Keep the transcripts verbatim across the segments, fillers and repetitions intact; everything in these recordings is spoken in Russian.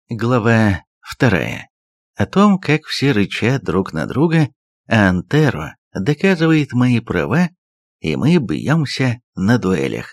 Глава вторая. О том, как все рычат друг на друга, а Антеро доказывает мои права, и мы бьемся на дуэлях.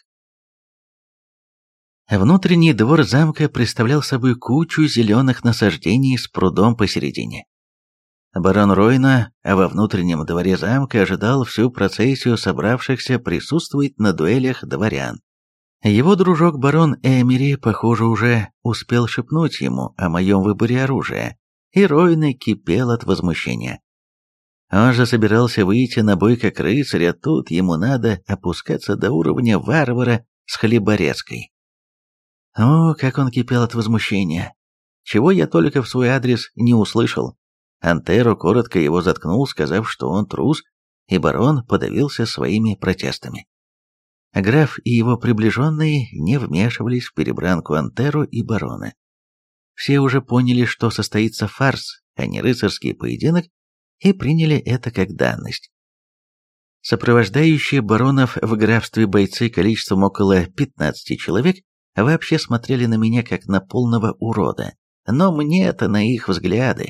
Внутренний двор замка представлял собой кучу зеленых насаждений с прудом посередине. Барон Ройна, а во внутреннем дворе замка ожидал всю процессию собравшихся присутствовать на дуэлях дворян. Его дружок барон Эмери, похоже, уже успел шепнуть ему о моем выборе оружия, и Ройна кипел от возмущения. Он же собирался выйти на бой как рыцарь, а тут ему надо опускаться до уровня варвара с хлеборезкой. О, как он кипел от возмущения! Чего я только в свой адрес не услышал. Антеро коротко его заткнул, сказав, что он трус, и барон подавился своими протестами. Граф и его приближенные не вмешивались в перебранку Антеро и барона. Все уже поняли, что состоится фарс, а не рыцарский поединок, и приняли это как данность. Сопровождающие баронов в графстве бойцы количеством около пятнадцати человек вообще смотрели на меня как на полного урода, но мне-то на их взгляды.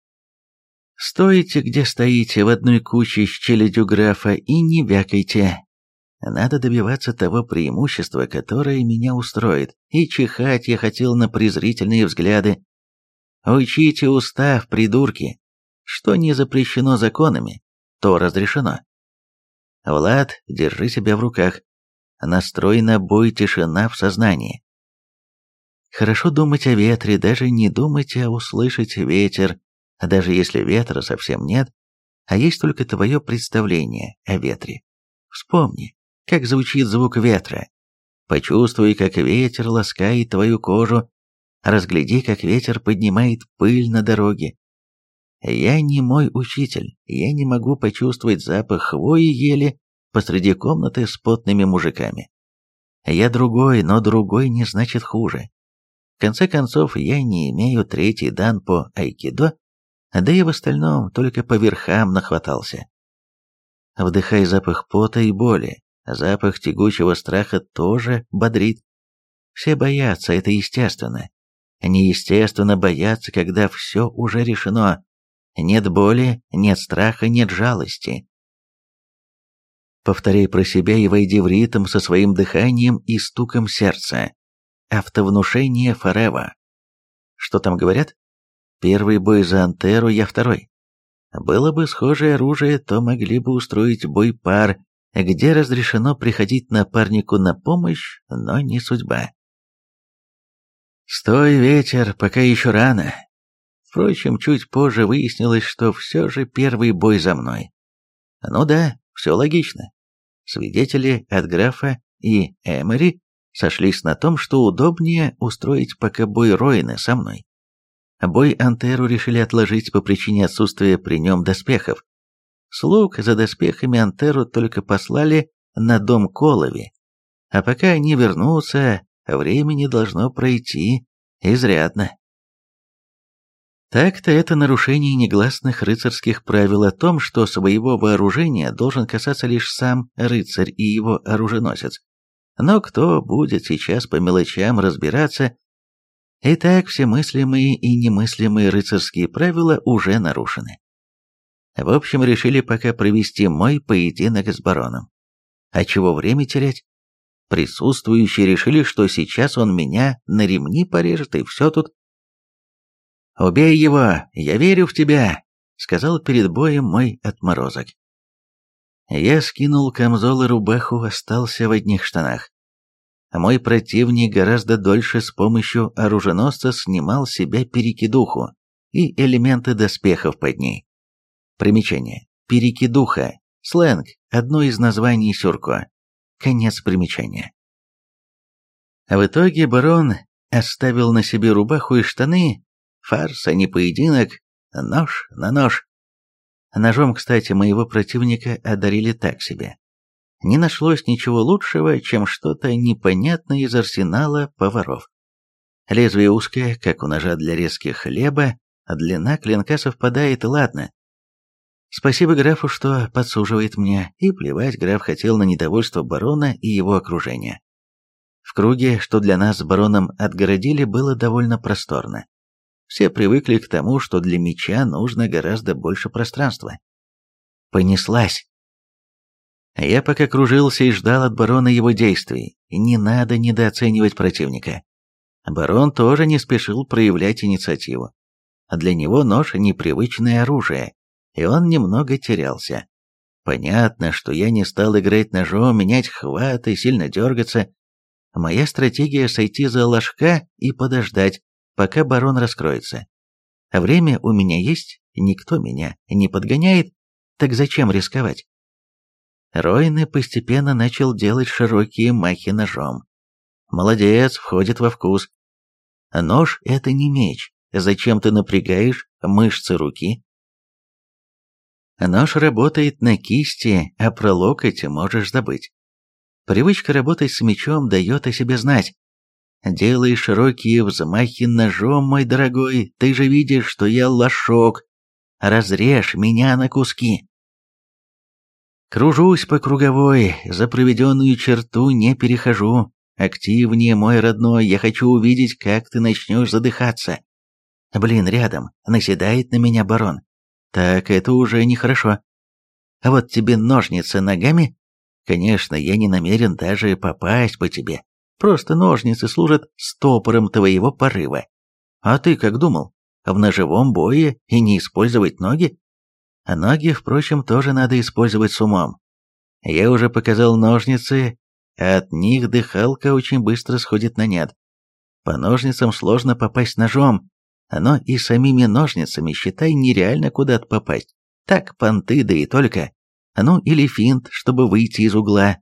Стойте, где стоите, в одной куче с челядью графа и не вякайте. Надо добиваться того преимущества, которое меня устроит, и чихать я хотел на презрительные взгляды. Учите устав, придурки. Что не запрещено законами, то разрешено. Влад, держи себя в руках. Настрой на бой, тишина в сознании. Хорошо думать о ветре, даже не думать, а услышать ветер, даже если ветра совсем нет, а есть только твое представление о ветре. Вспомни, как звучит звук ветра. Почувствуй, как ветер ласкает твою кожу. Разгляди, как ветер поднимает пыль на дороге. Я не мой учитель, я не могу почувствовать запах хвои ели посреди комнаты с потными мужиками. Я другой, но другой не значит хуже. В конце концов, я не имею третий дан по айкидо, да и в остальном только по верхам нахватался. Вдыхай запах пота и боли. Запах тягучего страха тоже бодрит. Все боятся, это естественно. Неестественно бояться, когда все уже решено. Нет боли, нет страха, нет жалости. Повторяй про себя и войди в ритм со своим дыханием и стуком сердца. Автовнушение Форева. Что там говорят? Первый бой за Антеру, я второй. Было бы схожее оружие, то могли бы устроить бой пар, где разрешено приходить напарнику на помощь, но не судьба. Стой, ветер, пока еще рано. Впрочем, чуть позже выяснилось, что все же первый бой за мной. Ну да, все логично. Свидетели от графа и Эмери сошлись на том, что удобнее устроить пока бой Ройны со мной. Бой Антеру решили отложить по причине отсутствия при нем доспехов. Слуг за доспехами Антеру только послали на дом Колови, а пока они вернутся, времени должно пройти изрядно. Так-то это нарушение негласных рыцарских правил о том, что своего вооружения должен касаться лишь сам рыцарь и его оруженосец. Но кто будет сейчас по мелочам разбираться? И так все мыслимые и немыслимые рыцарские правила уже нарушены. В общем, решили пока провести мой поединок с бароном. А чего время терять? Присутствующие решили, что сейчас он меня на ремни порежет, и все тут. «Убей его, я верю в тебя», — сказал перед боем мой отморозок. Я скинул камзол и рубаху, остался в одних штанах. Мой противник гораздо дольше с помощью оруженосца снимал с себя перекидуху и элементы доспехов под ней. Примечание. Перекидуха. Сленг. Одно из названий сюрко. Конец примечания. В итоге барон оставил на себе рубаху и штаны. Фарс, а не поединок. Нож на нож. Ножом, кстати, моего противника одарили так себе. Не нашлось ничего лучшего, чем что-то непонятное из арсенала поваров. Лезвие узкое, как у ножа для резки хлеба, а длина клинка совпадает, и ладно. Спасибо графу, что подсуживает мне, и плевать граф хотел на недовольство барона и его окружения. В круге, что для нас с бароном отгородили, было довольно просторно. Все привыкли к тому, что для меча нужно гораздо больше пространства. Понеслась. Я пока кружился и ждал от барона его действий. Не надо недооценивать противника. Барон тоже не спешил проявлять инициативу. Для него нож — непривычное оружие, и он немного терялся. Понятно, что я не стал играть ножом, менять хваты, сильно дергаться. Моя стратегия — сойти за ложка и подождать, пока барон раскроется. А время у меня есть, никто меня не подгоняет, так зачем рисковать? Ройне постепенно начал делать широкие махи ножом. Молодец, входит во вкус. Нож — это не меч. Зачем ты напрягаешь мышцы руки? Нож работает на кисти, а про локоть можешь забыть. Привычка работать с мечом дает о себе знать. Делай широкие взмахи ножом, мой дорогой, ты же видишь, что я лошок. Разрежь меня на куски. Кружусь по круговой, за проведенную черту не перехожу. Активнее, мой родной, я хочу увидеть, как ты начнешь задыхаться. Блин, рядом, наседает на меня барон. Так, это уже нехорошо. А вот тебе ножницы ногами? Конечно, я не намерен даже попасть по тебе. Просто ножницы служат стопором твоего порыва. А ты как думал? В ножевом бое и не использовать ноги? А ноги, впрочем, тоже надо использовать с умом. Я уже показал ножницы, а от них дыхалка очень быстро сходит на нет. По ножницам сложно попасть ножом, но и самими ножницами, считай, нереально куда-то попасть. Так, понты, да и только. Ну, или финт, чтобы выйти из угла.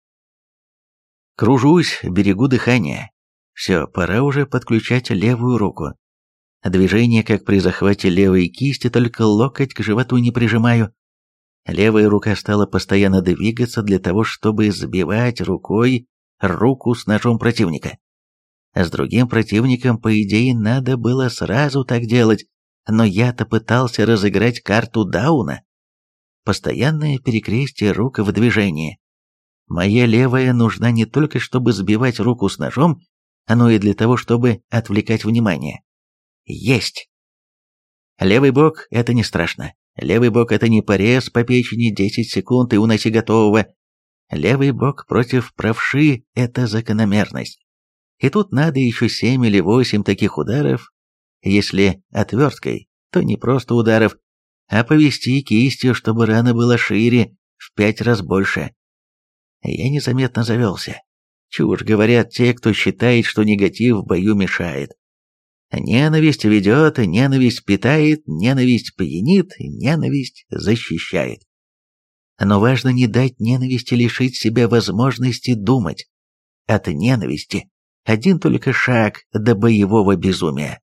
Кружусь, берегу дыхание. Все, пора уже подключать левую руку. Движение, как при захвате левой кисти, только локоть к животу не прижимаю. Левая рука стала постоянно двигаться для того, чтобы сбивать рукой руку с ножом противника. С другим противником, по идее, надо было сразу так делать, но я-то пытался разыграть карту Дауна. Постоянное перекрестие рук в движении. Моя левая нужна не только, чтобы сбивать руку с ножом, но и для того, чтобы отвлекать внимание. Есть! Левый бок — это не страшно. Левый бок — это не порез по печени, десять секунд и уноси готового. Левый бок против правши — это закономерность. И тут надо еще семь или восемь таких ударов. Если отверткой, то не просто ударов, а повести кистью, чтобы рана была шире, в пять раз больше. Я незаметно завелся. Чушь говорят те, кто считает, что негатив в бою мешает. Ненависть ведет, ненависть питает, ненависть пьянит, ненависть защищает. Но важно не дать ненависти лишить себя возможности думать. От ненависти один только шаг до боевого безумия.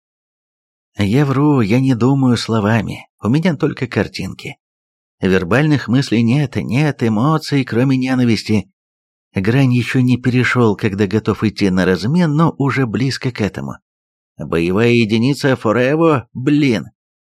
Я вру, я не думаю словами, у меня только картинки. Вербальных мыслей нет, нет эмоций, кроме ненависти. Грань еще не перешел, когда готов идти на размен, но уже близко к этому. Боевая единица Форево, блин.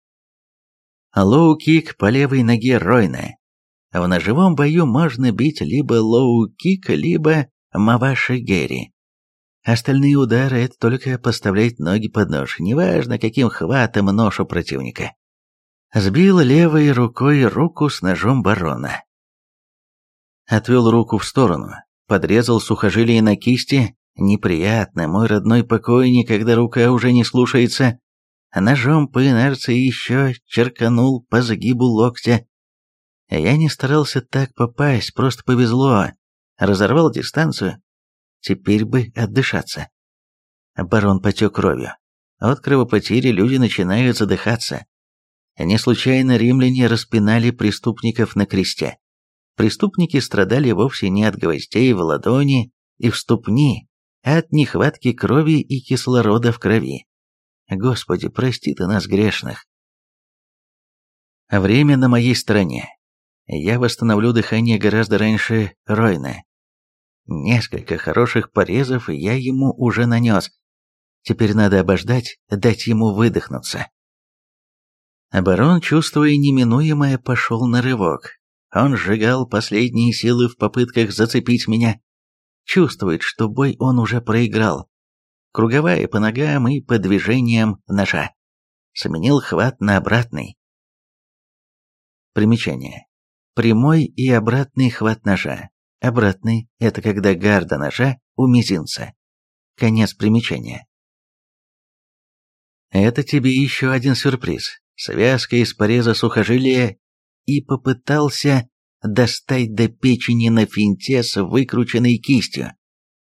Лоу-кик по левой ноге Ройне. В ножевом бою можно бить либо лоу-кик, либо маваши-гери. Остальные удары — это только поставлять ноги под нож, неважно, каким хватом нож у противника. Сбил левой рукой руку с ножом барона. Отвел руку в сторону, подрезал сухожилие на кисти. Неприятно, мой родной покойник, когда рука уже не слушается. Ножом по инерции еще черканул по загибу локтя. Я не старался так попасть, просто повезло. Разорвал дистанцию. Теперь бы отдышаться. Барон потек кровью. От кровопотери люди начинают задыхаться. Не случайно римляне распинали преступников на кресте. Преступники страдали вовсе не от гвоздей в ладони и в ступни, а от нехватки крови и кислорода в крови. Господи, прости ты нас, грешных. Время на моей стороне. Я восстановлю дыхание гораздо раньше Ройна. Несколько хороших порезов я ему уже нанес. Теперь надо обождать, дать ему выдохнуться. Барон, чувствуя неминуемое, пошел на рывок. Он сжигал последние силы в попытках зацепить меня. Чувствует, что бой он уже проиграл. Круговая по ногам и по движениям ножа. сменил хват на обратный. Примечание. Прямой и обратный хват ножа. Обратный – это когда гарда ножа у мизинца. Конец примечания. Это тебе еще один сюрприз. Связка из пореза сухожилия и попытался достать до печени на финте с выкрученной кистью.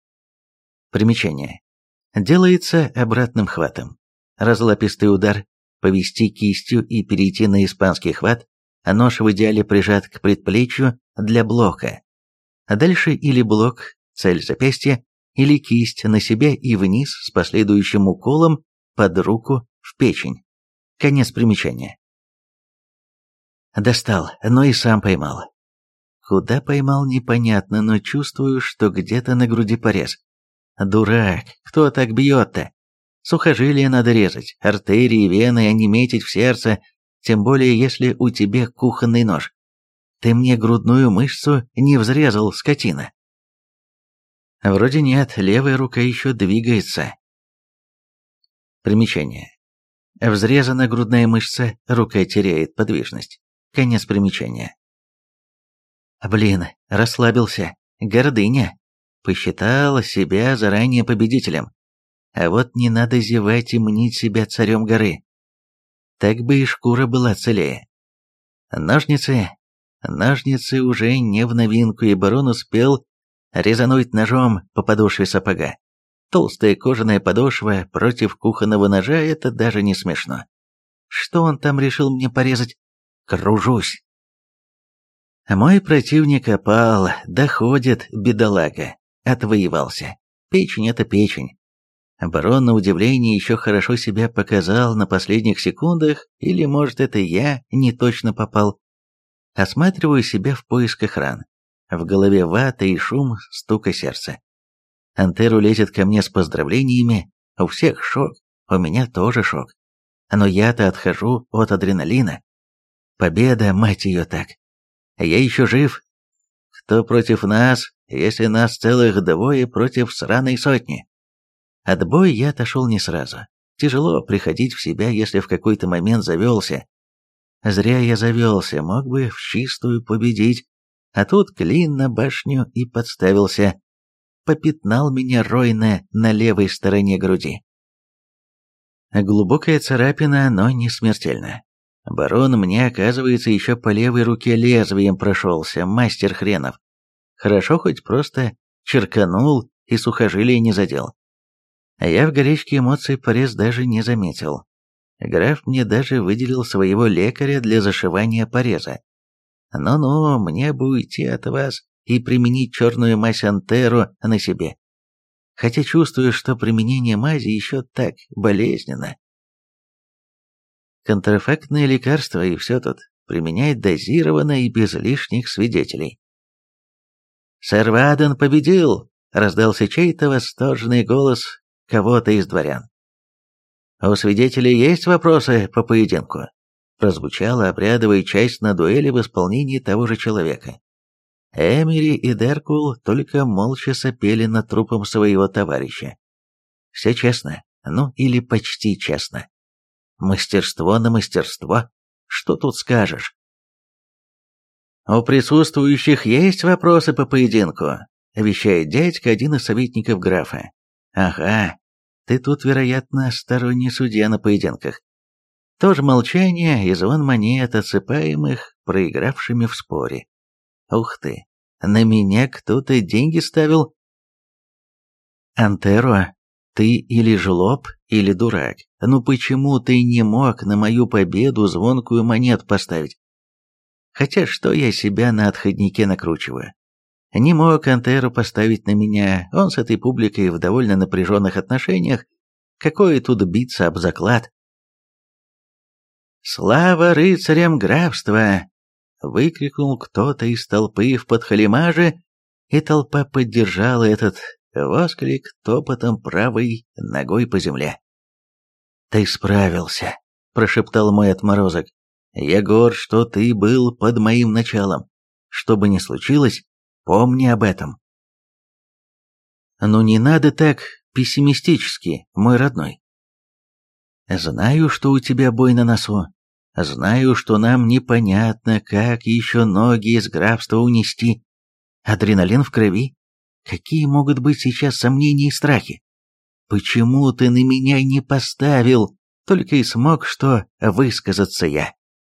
Примечание. Делается обратным хватом. Разлапистый удар, повести кистью и перейти на испанский хват, а нож в идеале прижат к предплечью для блока. А дальше или блок, цель запястья, или кисть на себя и вниз с последующим уколом под руку в печень. Конец примечания. Достал, но и сам поймал. Куда поймал, непонятно, но чувствую, что где-то на груди порез. Дурак, кто так бьет-то? Сухожилия надо резать, артерии, вены, а не метить в сердце, тем более если у тебя кухонный нож. Ты мне грудную мышцу не взрезал, скотина. Вроде нет, левая рука еще двигается. Примечание. Взрезана грудная мышца, рука теряет подвижность. Конец примечания. Блин, расслабился. Гордыня. Посчитал себя заранее победителем. А вот не надо зевать и мнить себя царем горы. Так бы и шкура была целее. Ножницы. Ножницы уже не в новинку, и барон успел резануть ножом по подошве сапога. Толстая кожаная подошва против кухонного ножа – это даже не смешно. Что он там решил мне порезать? Кружусь. Мой противник опал, доходит, бедолага. Отвоевался. Печень – это печень. Барон, на удивление, еще хорошо себя показал на последних секундах, или, может, это я не точно попал. Осматриваю себя в поисках ран. В голове вата и шум стука сердца. Антеру лезет ко мне с поздравлениями. У всех шок, у меня тоже шок. Но я-то отхожу от адреналина. Победа, мать ее, так. Я еще жив. Кто против нас, если нас целых двое против сраной сотни? От боя я отошел не сразу. Тяжело приходить в себя, если в какой-то момент завелся. Зря я завелся, мог бы в чистую победить. А тут клин на башню и подставился. Попятнал меня Ройна на левой стороне груди. Глубокая царапина, но не смертельно. Барон мне, оказывается, еще по левой руке лезвием прошелся, мастер хренов. Хорошо хоть просто черканул и сухожилие не задел. А я в горячке эмоций порез даже не заметил. Граф мне даже выделил своего лекаря для зашивания пореза. Ну-ну, мне бы уйти от вас и применить черную мазь Антеру на себе. Хотя чувствую, что применение мази еще так болезненно. Контрафактное лекарство и все тут. Применять дозированно и без лишних свидетелей. «Сэр Ваден победил!» — раздался чей-то восторженный голос кого-то из дворян. «У свидетелей есть вопросы по поединку?» Прозвучала обрядовая часть на дуэли в исполнении того же человека. Эмери и Деркул только молча сопели над трупом своего товарища. Все честно, ну или почти честно. Мастерство на мастерство, что тут скажешь? «У присутствующих есть вопросы по поединку?» — вещает дядька, один из советников графа. «Ага, ты тут, вероятно, сторонний судья на поединках». Тоже молчание и звон монет, отсыпаемых проигравшими в споре. Ух ты, на меня кто-то деньги ставил. Антеро, ты или жлоб, или дурак. Ну почему ты не мог на мою победу звонкую монету поставить? Хотя что я себя на отходнике накручиваю? Не мог Антеро поставить на меня, он с этой публикой в довольно напряженных отношениях. Какое тут биться об заклад? «Слава рыцарям графства!» — выкрикнул кто-то из толпы в подхалимаже, и толпа поддержала этот восклик топотом правой ногой по земле. «Ты справился», — прошептал мой отморозок. «Я горд, что ты был под моим началом. Что бы ни случилось, помни об этом». «Ну не надо так пессимистически, мой родной». Знаю, что у тебя бой на носу. Знаю, что нам непонятно, как еще ноги из графства унести. Адреналин в крови. Какие могут быть сейчас сомнения и страхи? Почему ты на меня не поставил? Только и смог что высказаться я.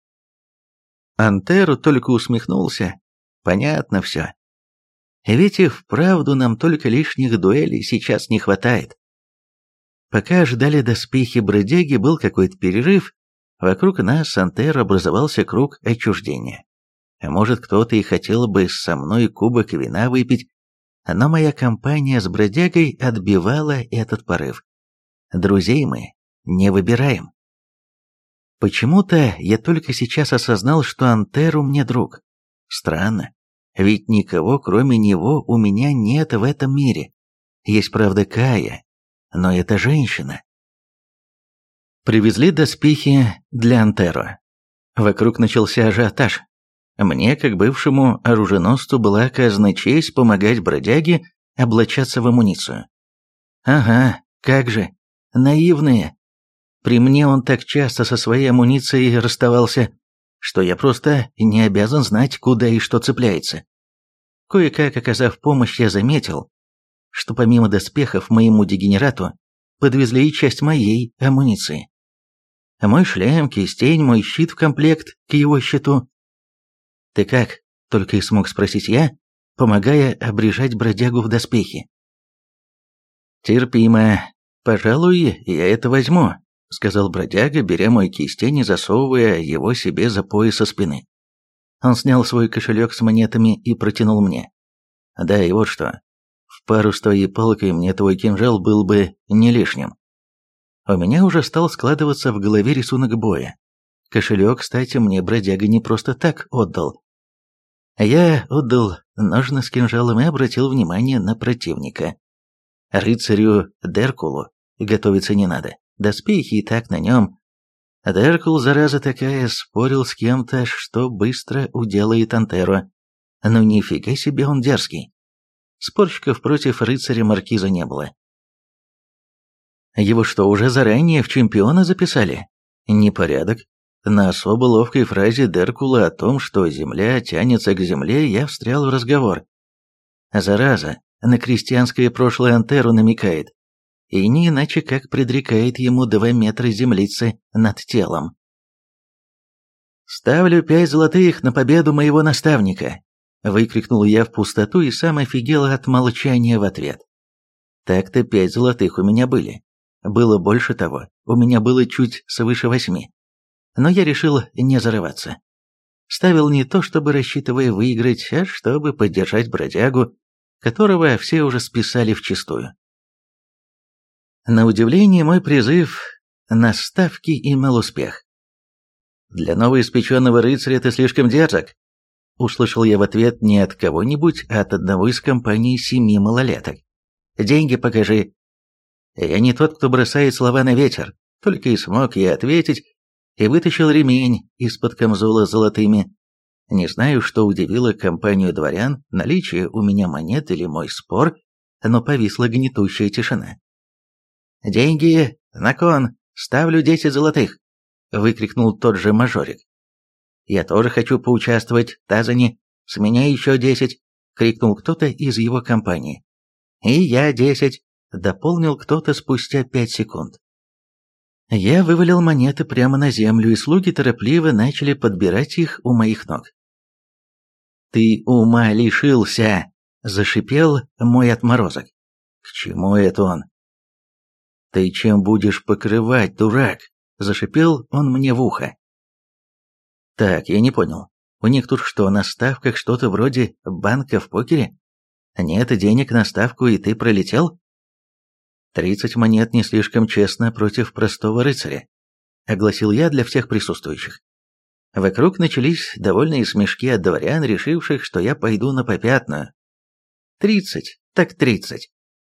Антеро только усмехнулся. Понятно все. Ведь и вправду нам только лишних дуэлей сейчас не хватает. Пока ждали доспехи бродяги, был какой-то перерыв. Вокруг нас с Антеро образовался круг отчуждения. А может, кто-то и хотел бы со мной кубок вина выпить, но моя компания с бродягой отбивала этот порыв. Друзей мы не выбираем. Почему-то я только сейчас осознал, что Антеро мне друг. Странно, ведь никого кроме него у меня нет в этом мире. Есть, правда, Кая, но это женщина. Привезли доспехи для Антеро. Вокруг начался ажиотаж. Мне, как бывшему оруженосцу, была оказана честь помогать бродяге облачаться в амуницию. Ага, как же, наивные. При мне он так часто со своей амуницией расставался, что я просто не обязан знать, куда и что цепляется. Кое-как оказав помощь, я заметил, что помимо доспехов моему дегенерату подвезли и часть моей амуниции. Мой шлем, кистень, мой щит в комплект к его щиту. «Ты как?» — только и смог спросить я, помогая обрежать бродягу в доспехи. «Терпимо. Пожалуй, я это возьму», — сказал бродяга, беря мой кистень и засовывая его себе за пояс со спины. Он снял свой кошелек с монетами и протянул мне. «Да, и вот что. В пару с твоей палкой мне твой кинжал был бы не лишним». У меня уже стал складываться в голове рисунок боя. Кошелек, кстати, мне бродяга не просто так отдал. Я отдал ножны с кинжалом и обратил внимание на противника. Рыцарю Деркулу готовиться не надо, доспехи и так на нем. Деркул, зараза такая, спорил с кем-то, что быстро уделает Антеро. Ну нифига себе он дерзкий. Спорщиков против рыцаря Маркиза не было. Его что, уже заранее в чемпиона записали? Непорядок. На особо ловкой фразе Деркула о том, что земля тянется к земле, я встрял в разговор. Зараза, на крестьянское прошлое Антеро намекает. И не иначе как предрекает ему два метра землицы над телом. «Ставлю пять золотых на победу моего наставника!» Выкрикнул я в пустоту и сам офигел от молчания в ответ. Так-то пять золотых у меня были. Было больше того, у меня было чуть свыше восьми. Но я решил не зарываться. Ставил не то, чтобы рассчитывая выиграть, а чтобы поддержать бродягу, которого все уже списали вчистую. На удивление, мой призыв на ставки имел успех. «Для новоиспеченного рыцаря ты слишком дерзок», услышал я в ответ не от кого-нибудь, а от одного из компаний семи малолеток. «Деньги покажи». Я не тот, кто бросает слова на ветер, только и смог я ответить, и вытащил ремень из-под камзола с золотыми. Не знаю, что удивило компанию дворян, наличие у меня монет или мой спор, но повисла гнетущая тишина. «Деньги на кон, ставлю десять золотых», — выкрикнул тот же мажорик. «Я тоже хочу поучаствовать, Тазани, с меня еще десять», — крикнул кто-то из его компании. «И я десять», — дополнил кто-то спустя пять секунд. Я вывалил монеты прямо на землю, и слуги торопливо начали подбирать их у моих ног. «Ты ума лишился!» — зашипел мой отморозок. «К чему это он?» «Ты чем будешь покрывать, дурак?» — зашипел он мне в ухо. «Так, я не понял. У них тут что, на ставках что-то вроде банка в покере? Нет денег на ставку, и ты пролетел?» «Тридцать монет не слишком честно против простого рыцаря», — огласил я для всех присутствующих. Вокруг начались довольные смешки от дворян, решивших, что я пойду на попятную. «Тридцать, так тридцать».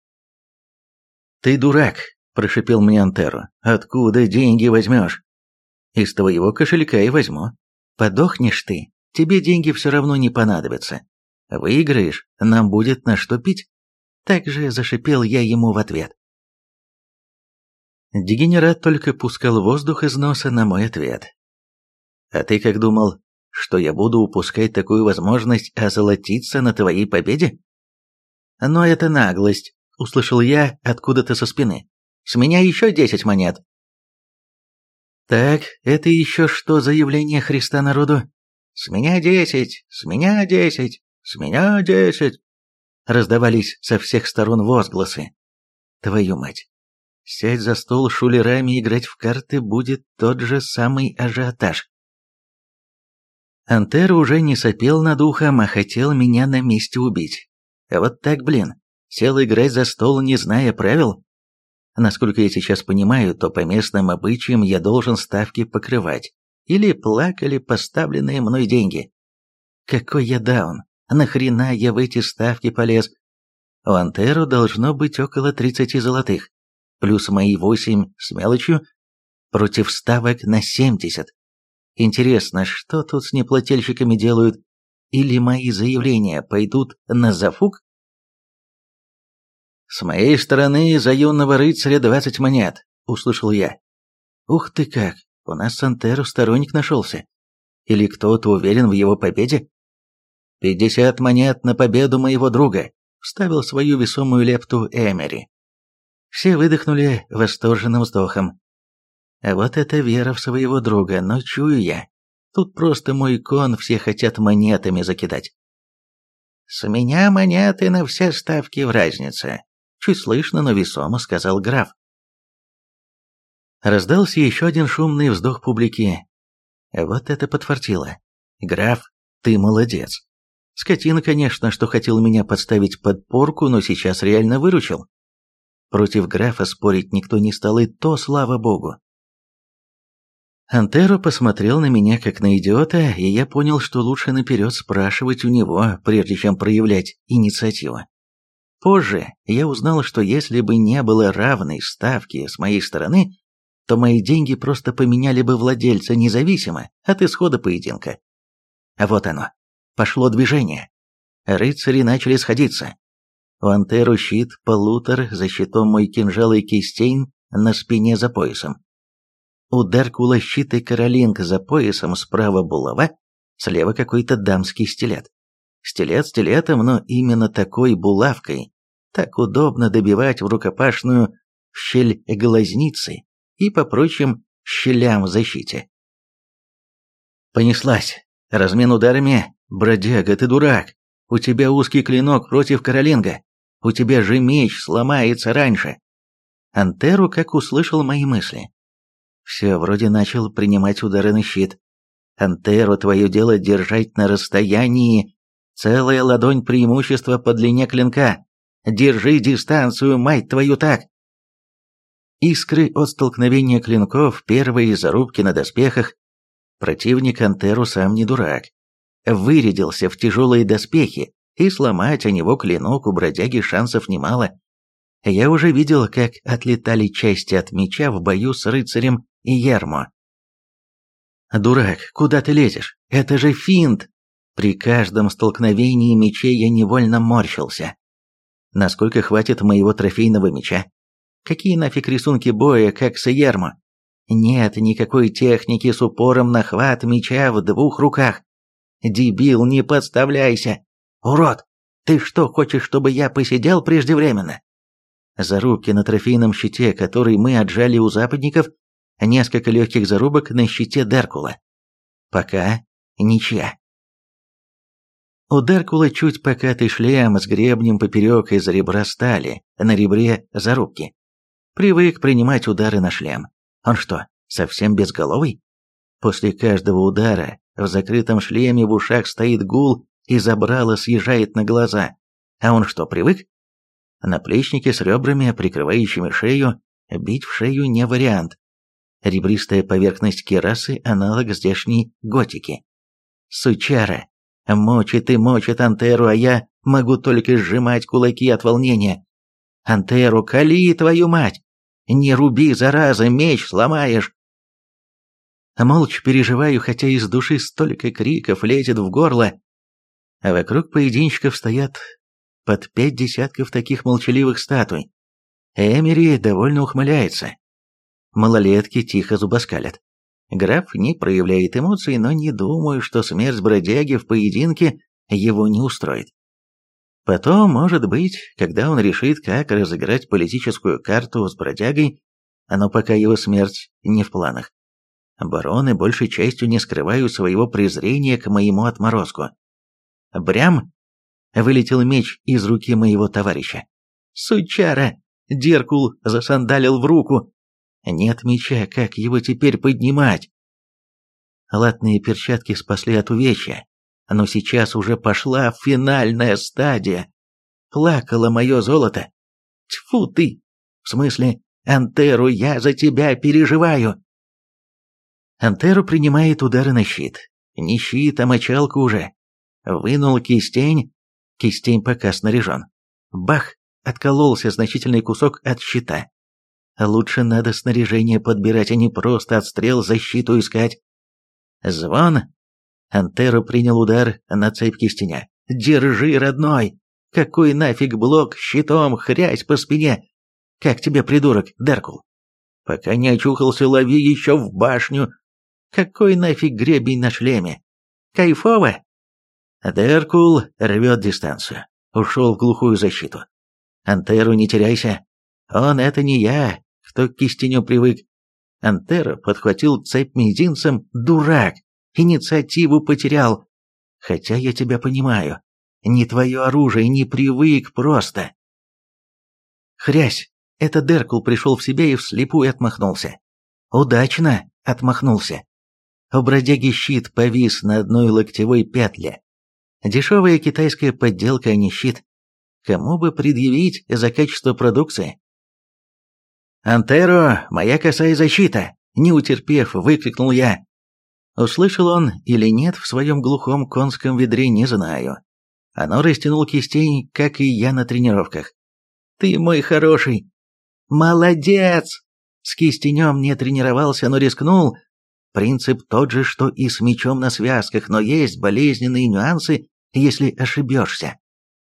«Ты дурак», — прошипел мне Антеро. «Откуда деньги возьмешь?» «Из твоего кошелька и возьму. Подохнешь ты, тебе деньги все равно не понадобятся. Выиграешь, нам будет на что пить». Так же зашипел я ему в ответ. Дегенерат только пускал воздух из носа на мой ответ. «А ты как думал, что я буду упускать такую возможность озолотиться на твоей победе?» «Но это наглость», — услышал я откуда-то со спины. «С меня еще десять монет». «Так, это еще что за явление Христа народу?» «С меня десять, с меня десять, с меня десять!» Раздавались со всех сторон возгласы. «Твою мать! Сядь за стол шулерами играть в карты будет тот же самый ажиотаж». Антер уже не сопел над ухом, а хотел меня на месте убить. А вот так, блин, сел играть за стол, не зная правил. Насколько я сейчас понимаю, то по местным обычаям я должен ставки покрывать. Или плакали поставленные мной деньги. Какой я даун? Нахрена я в эти ставки полез? У Антеру должно быть около тридцати золотых. Плюс мои восемь с мелочью против ставок на семьдесят. Интересно, что тут с неплательщиками делают? Или мои заявления пойдут на зафук? «С моей стороны за юного рыцаря двадцать монет», — услышал я. «Ух ты как, у нас с Антеру сторонник нашелся. Или кто-то уверен в его победе?» «Пятьдесят монет на победу моего друга», — вставил свою весомую лепту Эмери. Все выдохнули восторженным вздохом. А вот это вера в своего друга, но чую я. Тут просто мой кон все хотят монетами закидать. «С меня монеты на все ставки в разнице», — чуть слышно, но весомо сказал граф. Раздался еще один шумный вздох публики. Вот это подфартило. «Граф, ты молодец. Скотина, конечно, что хотел меня подставить под порку, но сейчас реально выручил. Против графа спорить никто не стал, и то слава богу». Антеро посмотрел на меня как на идиота, и я понял, что лучше наперед спрашивать у него, прежде чем проявлять инициативу. Позже я узнал, что если бы не было равной ставки с моей стороны, то мои деньги просто поменяли бы владельца независимо от исхода поединка. А вот оно. Пошло движение. Рыцари начали сходиться. У Антеро щит, полутор, за щитом мой кинжал и кистень на спине за поясом. У Деркула щит и каролинка за поясом, справа булава, слева какой-то дамский стилет. Стилет стилетом, но именно такой булавкой. Так удобно добивать в рукопашную в щель глазницы и по прочим щелям в защите. Понеслась. Размен ударами. «Бродяга, ты дурак. У тебя узкий клинок против каролинга. У тебя же меч сломается раньше». Антеру как услышал мои мысли. Все, вроде начал принимать удары на щит. «Антеро, твое дело держать на расстоянии. Целая ладонь преимущества по длине клинка. Держи дистанцию, мать твою, так!» Искры от столкновения клинков, первые зарубки на доспехах. Противник Антеру сам не дурак. Вырядился в тяжелые доспехи, и сломать о него клинок у бродяги шансов немало. Я уже видел, как отлетали части от меча в бою с рыцарем и Ермо. «Дурак, куда ты лезешь? Это же финт!» При каждом столкновении мечей я невольно морщился. Насколько хватит моего трофейного меча? Какие нафиг рисунки боя, как с Ермо? Нет никакой техники с упором на хват меча в двух руках. Дебил, не подставляйся! Урод, ты что, хочешь, чтобы я посидел преждевременно? Зарубки на трофейном щите, который мы отжали у западников, несколько легких зарубок на щите Деркула. Пока ничья. У Деркула чуть покатый шлем с гребнем поперек из ребра стали, на ребре зарубки. Привык принимать удары на шлем. Он что, совсем безголовый? После каждого удара в закрытом шлеме в ушах стоит гул и забрало съезжает на глаза. А он что, привык? Наплечники с ребрами, прикрывающими шею, бить в шею не вариант. Ребристая поверхность кирасы – аналог здешней готики. Сучара. Мочит и мочит Антеру, а я могу только сжимать кулаки от волнения. Антеру, кали, твою мать! Не руби, зараза, меч сломаешь! Молча переживаю, хотя из души столько криков лезет в горло. А вокруг поединщиков стоят под пять десятков таких молчаливых статуй. Эмери довольно ухмыляется. Малолетки тихо зубоскалят. Граф не проявляет эмоций, но не думаю, что смерть бродяги в поединке его не устроит. Потом, может быть, когда он решит, как разыграть политическую карту с бродягой, но пока его смерть не в планах. Бароны большей частью не скрывают своего презрения к моему отморозку. Брям! Вылетел меч из руки моего товарища. Сучара! Деркул засандалил в руку. Нет меча, как его теперь поднимать? Латные перчатки спасли от увечья, но сейчас уже пошла финальная стадия. Плакало мое золото. Тьфу ты! В смысле, Антеру, я за тебя переживаю. Антеру принимает удары на щит. Не щит, а мочалку уже. Вынул кистень. Кистень пока снаряжен. Бах! Откололся значительный кусок от щита. Лучше надо снаряжение подбирать, а не просто отстрел защиту искать. Звон. Антеру принял удар на цепь кистеня. Держи, родной! Какой нафиг блок щитом, хрясь по спине! Как тебе, придурок, Деркул? Пока не очухался, лови еще в башню. Какой нафиг гребень на шлеме? Кайфово? Деркул рвет дистанцию. Ушел в глухую защиту. Антеру, не теряйся. Он это не я, кто к кистеню привык. Антеру подхватил цепь мизинцем. Дурак! Инициативу потерял. Хотя я тебя понимаю. Не твое оружие, не привык просто. Хрясь! Это Деркул пришел в себя и вслепую отмахнулся. Удачно отмахнулся. У бродяги щит повис на одной локтевой петле. Дешевая китайская подделка, а не щит. Кому бы предъявить за качество продукции? «Антеро, моя косая защита!» Не утерпев, выкрикнул я. Услышал он или нет в своем глухом конском ведре, не знаю. Оно растянул кистень, как и я на тренировках. «Ты мой хороший!» «Молодец!» С кистенем не тренировался, но рискнул. Принцип тот же, что и с мечом на связках, но есть болезненные нюансы, если ошибешься.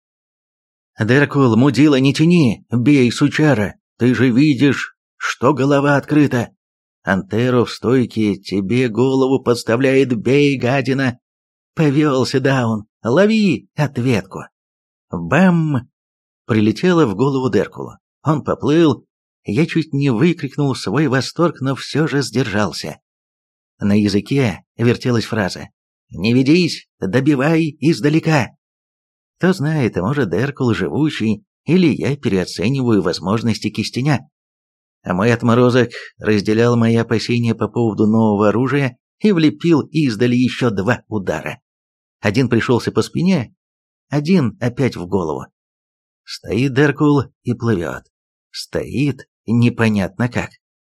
«Деркул, мудила, не тяни! Бей, сучара! Ты же видишь, что голова открыта! Антеро в стойке тебе голову подставляет, бей, гадина!» Повелся даун. «Лови ответку!» Бам! Прилетело в голову Деркулу. Он поплыл. Я чуть не выкрикнул свой восторг, но все же сдержался. На языке вертелась фраза «Не ведись, добивай издалека». Кто знает, может, Деркул живучий, или я переоцениваю возможности кистеня. А мой отморозок разделял мои опасения по поводу нового оружия и влепил издали еще два удара. Один пришелся по спине, один опять в голову. Стоит Деркул и плывет. Стоит непонятно как.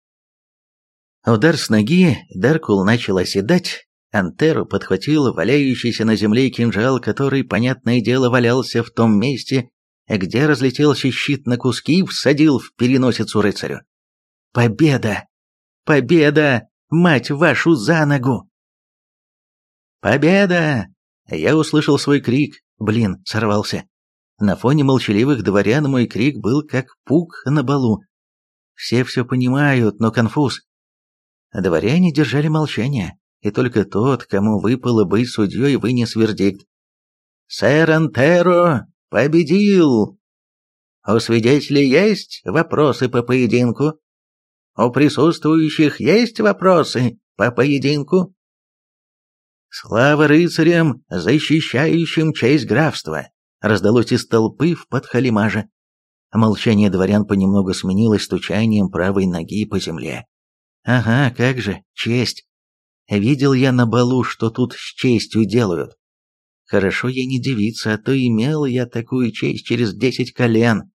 Удар с ноги, Деркул начал оседать. Антеру подхватил валяющийся на земле кинжал, который, понятное дело, валялся в том месте, где разлетелся щит на куски, и всадил в переносицу рыцарю. Победа! Победа! Мать вашу за ногу! Победа! Я услышал свой крик. Блин, сорвался. На фоне молчаливых дворян мой крик был как пук на балу. Все все понимают, но конфуз. Дворяне держали молчание, и только тот, кому выпало быть судьей, вынес вердикт. «Сэр Антеро победил!» «У свидетелей есть вопросы по поединку?» «У присутствующих есть вопросы по поединку?» «Слава рыцарям, защищающим честь графства!» раздалось из толпы в подхалимаже. Молчание дворян понемногу сменилось стучанием правой ноги по земле. «Ага, как же, честь! Видел я на балу, что тут с честью делают. Хорошо я не девица, а то имел я такую честь через десять колен».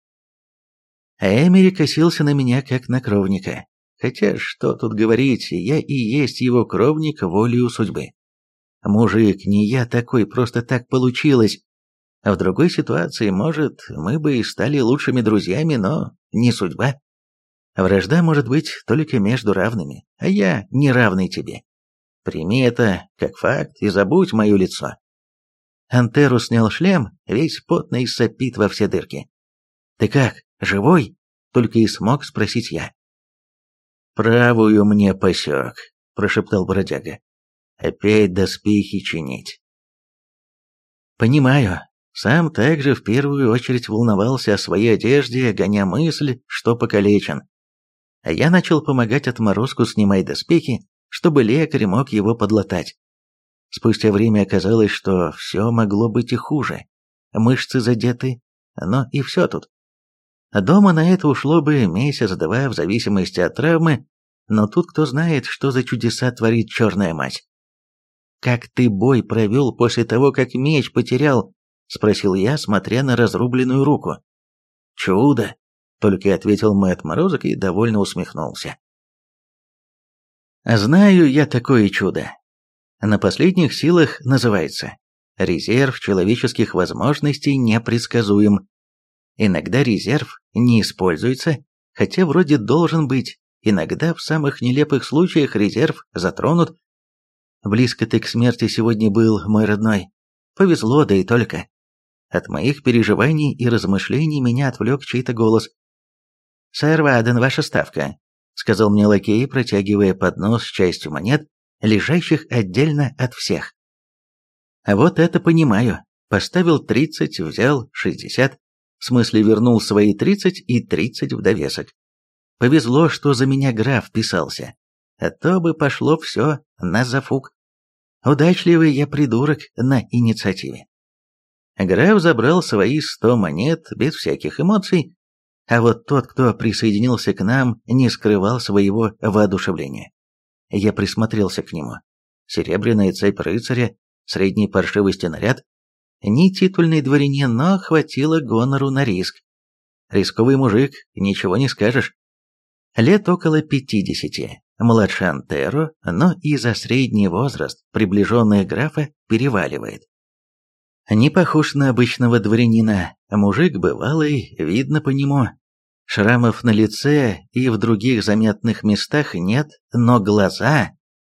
Эмери косился на меня, как на кровника. Хотя, что тут говорить, я и есть его кровник волею судьбы. Мужик, не я такой, просто так получилось. А в другой ситуации, может, мы бы и стали лучшими друзьями, но не судьба. Вражда может быть только между равными, а я не равный тебе. Прими это как факт и забудь мое лицо. Антеру снял шлем, весь потный, сопит во все дырки. «Ты как, живой?» — только и смог спросить я. «Правую мне посек», — прошептал бродяга. «Опять доспехи чинить». «Понимаю. Сам также в первую очередь волновался о своей одежде, гоня мысль, что покалечен. А я начал помогать отморозку снимать доспехи, чтобы лекарь мог его подлатать. Спустя время оказалось, что все могло быть и хуже. Мышцы задеты, но и все тут. Дома на это ушло бы месяц-два в зависимости от травмы, но тут кто знает, что за чудеса творит черная мать. «Как ты бой провел после того, как меч потерял?» — спросил я, смотря на разрубленную руку. «Чудо!» — только и ответил мой отморозок и довольно усмехнулся. «Знаю я такое чудо. На последних силах называется. Резерв человеческих возможностей непредсказуем. Иногда резерв не используется, хотя вроде должен быть. Иногда в самых нелепых случаях резерв затронут. Близко ты к смерти сегодня был, мой родной. Повезло, да и только». От моих переживаний и размышлений меня отвлек чей-то голос. «Сэр Ваден, ваша ставка», — сказал мне лакей, протягивая поднос с частью монет, лежащих отдельно от всех. А вот это понимаю. Поставил тридцать, взял шестьдесят. В смысле вернул свои тридцать и тридцать в довесок. Повезло, что за меня граф вписался. А то бы пошло все на зафук. Удачливый я придурок на инициативе. Граф забрал свои сто монет без всяких эмоций, а вот тот, кто присоединился к нам, не скрывал своего воодушевления. Я присмотрелся к нему. Серебряная цепь рыцаря, средней паршивости наряд. Не титульный дворянин, но хватило гонору на риск. Рисковый мужик, ничего не скажешь. Лет около пятидесяти, младше Антеро, но и за средний возраст приближенный графа переваливает. Не похож на обычного дворянина, мужик бывалый, видно по нему. Шрамов на лице и в других заметных местах нет, но глаза...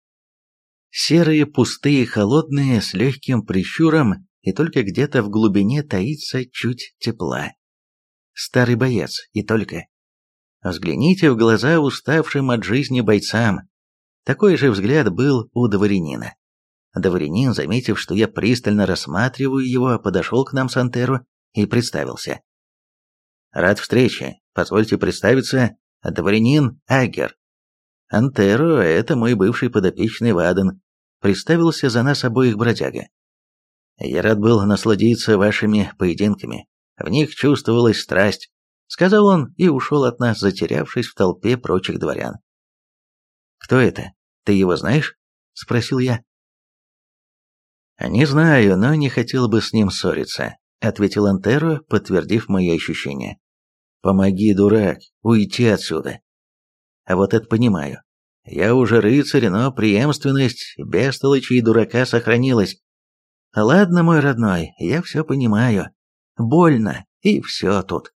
Серые, пустые, холодные, с легким прищуром, и только где-то в глубине таится чуть тепла. Старый боец, и только. Взгляните в глаза уставшим от жизни бойцам. Такой же взгляд был у дворянина. Дворянин, заметив, что я пристально рассматриваю его, подошел к нам с Антеро и представился. «Рад встрече. Позвольте представиться, дворянин Агер. Антеро — это мой бывший подопечный Ваден. Представился за нас обоих бродяга. Я рад был насладиться вашими поединками. В них чувствовалась страсть», — сказал он и ушел от нас, затерявшись в толпе прочих дворян. «Кто это? Ты его знаешь?» — спросил я. «Не знаю, но не хотел бы с ним ссориться», — ответил Антеро, подтвердив мои ощущения. «Помоги, дурак, уйти отсюда». А вот это понимаю. Я уже рыцарь, но преемственность бестолочи и дурака сохранилась. Ладно, мой родной, я все понимаю. Больно, и все тут.